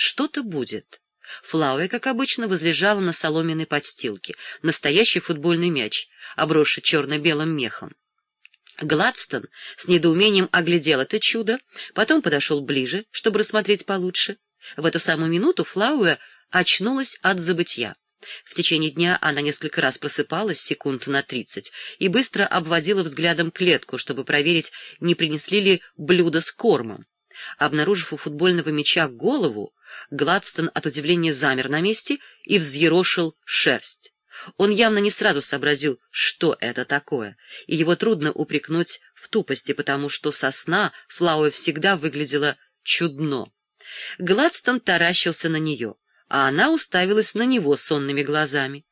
что-то будет. Флауэ, как обычно, возлежала на соломенной подстилке, настоящий футбольный мяч, обросший черно-белым мехом. Гладстон с недоумением оглядел это чудо, потом подошел ближе, чтобы рассмотреть получше. В эту самую минуту Флауэ очнулась от забытья. В течение дня она несколько раз просыпалась, секунд на 30, и быстро обводила взглядом клетку, чтобы проверить, не принесли ли блюдо с кормом. Обнаружив у футбольного мяча голову, Гладстон от удивления замер на месте и взъерошил шерсть. Он явно не сразу сообразил, что это такое, и его трудно упрекнуть в тупости, потому что со сна Флауэ всегда выглядела чудно. Гладстон таращился на нее, а она уставилась на него сонными глазами.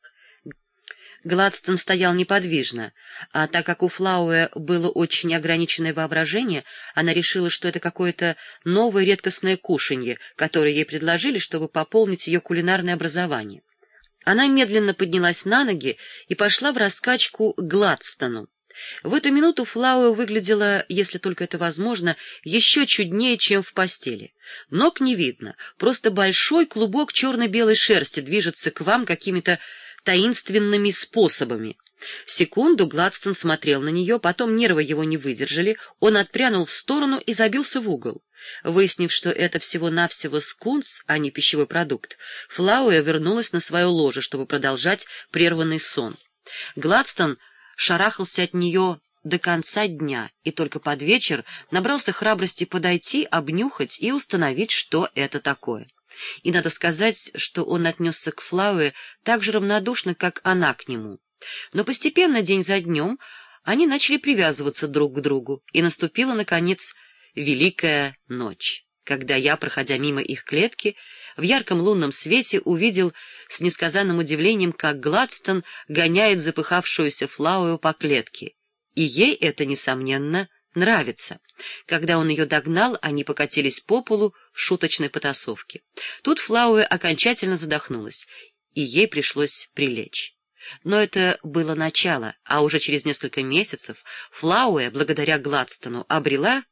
Гладстон стоял неподвижно, а так как у Флауэ было очень ограниченное воображение, она решила, что это какое-то новое редкостное кушанье, которое ей предложили, чтобы пополнить ее кулинарное образование. Она медленно поднялась на ноги и пошла в раскачку к Гладстону. В эту минуту Флауэ выглядела, если только это возможно, еще чуднее, чем в постели. Ног не видно, просто большой клубок черно-белой шерсти движется к вам какими-то таинственными способами. Секунду Гладстон смотрел на нее, потом нервы его не выдержали, он отпрянул в сторону и забился в угол. Выяснив, что это всего-навсего скунс, а не пищевой продукт, Флауэ вернулась на свое ложе, чтобы продолжать прерванный сон. Гладстон шарахался от нее до конца дня и только под вечер набрался храбрости подойти, обнюхать и установить, что это такое. И надо сказать, что он отнесся к Флауэ так же равнодушно, как она к нему. Но постепенно, день за днем, они начали привязываться друг к другу, и наступила, наконец, великая ночь, когда я, проходя мимо их клетки, в ярком лунном свете увидел с несказанным удивлением, как Гладстон гоняет запыхавшуюся Флауэ по клетке. И ей это, несомненно, нравится. Когда он ее догнал, они покатились по полу в шуточной потасовке. Тут Флауэ окончательно задохнулась, и ей пришлось прилечь. Но это было начало, а уже через несколько месяцев Флауэ, благодаря Гладстону, обрела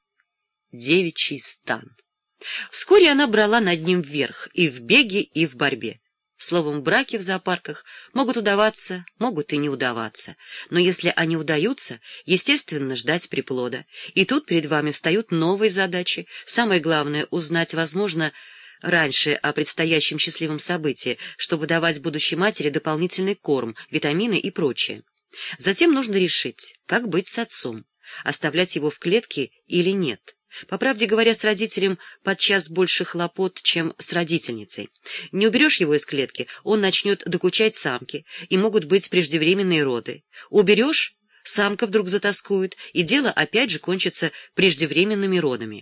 девичий стан. Вскоре она брала над ним верх и в беге, и в борьбе. Словом, браки в зоопарках могут удаваться, могут и не удаваться. Но если они удаются, естественно, ждать приплода. И тут перед вами встают новые задачи. Самое главное — узнать, возможно, раньше о предстоящем счастливом событии, чтобы давать будущей матери дополнительный корм, витамины и прочее. Затем нужно решить, как быть с отцом, оставлять его в клетке или нет. По правде говоря, с родителем подчас больше хлопот, чем с родительницей. Не уберешь его из клетки, он начнет докучать самке, и могут быть преждевременные роды. Уберешь — самка вдруг затоскует, и дело опять же кончится преждевременными родами.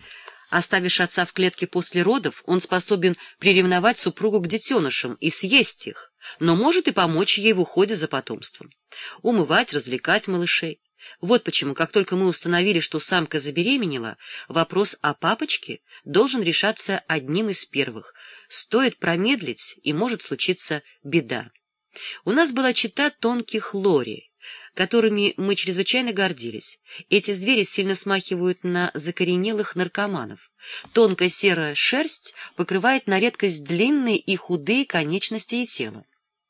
Оставишь отца в клетке после родов, он способен приревновать супругу к детенышам и съесть их, но может и помочь ей в уходе за потомством. Умывать, развлекать малышей. Вот почему, как только мы установили, что самка забеременела, вопрос о папочке должен решаться одним из первых. Стоит промедлить, и может случиться беда. У нас была чета тонких лори, которыми мы чрезвычайно гордились. Эти звери сильно смахивают на закоренелых наркоманов. Тонкая серая шерсть покрывает на редкость длинные и худые конечности и тело.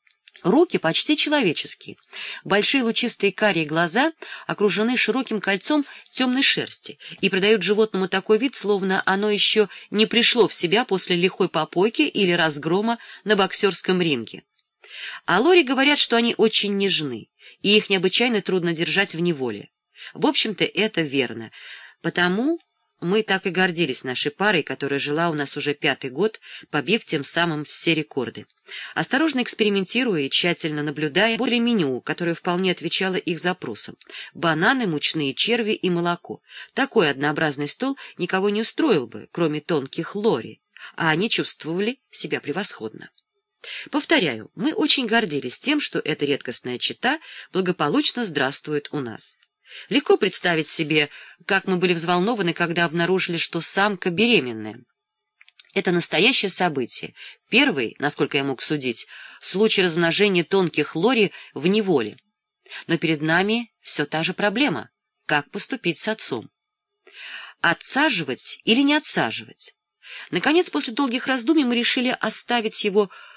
Руки почти человеческие. Большие лучистые карие глаза окружены широким кольцом темной шерсти и придают животному такой вид, словно оно еще не пришло в себя после лихой попойки или разгрома на боксерском ринге. О лори говорят, что они очень нежны, и их необычайно трудно держать в неволе. В общем-то, это верно, потому мы так и гордились нашей парой, которая жила у нас уже 5-й год, побив тем самым все рекорды. Осторожно экспериментируя и тщательно наблюдая, выбрали меню, которое вполне отвечало их запросам. Бананы, мучные черви и молоко. Такой однообразный стол никого не устроил бы, кроме тонких лори, а они чувствовали себя превосходно. Повторяю, мы очень гордились тем, что эта редкостная чета благополучно здравствует у нас. Легко представить себе, как мы были взволнованы, когда обнаружили, что самка беременная. Это настоящее событие. Первый, насколько я мог судить, случай размножения тонких лори в неволе. Но перед нами все та же проблема — как поступить с отцом. Отсаживать или не отсаживать? Наконец, после долгих раздумий мы решили оставить его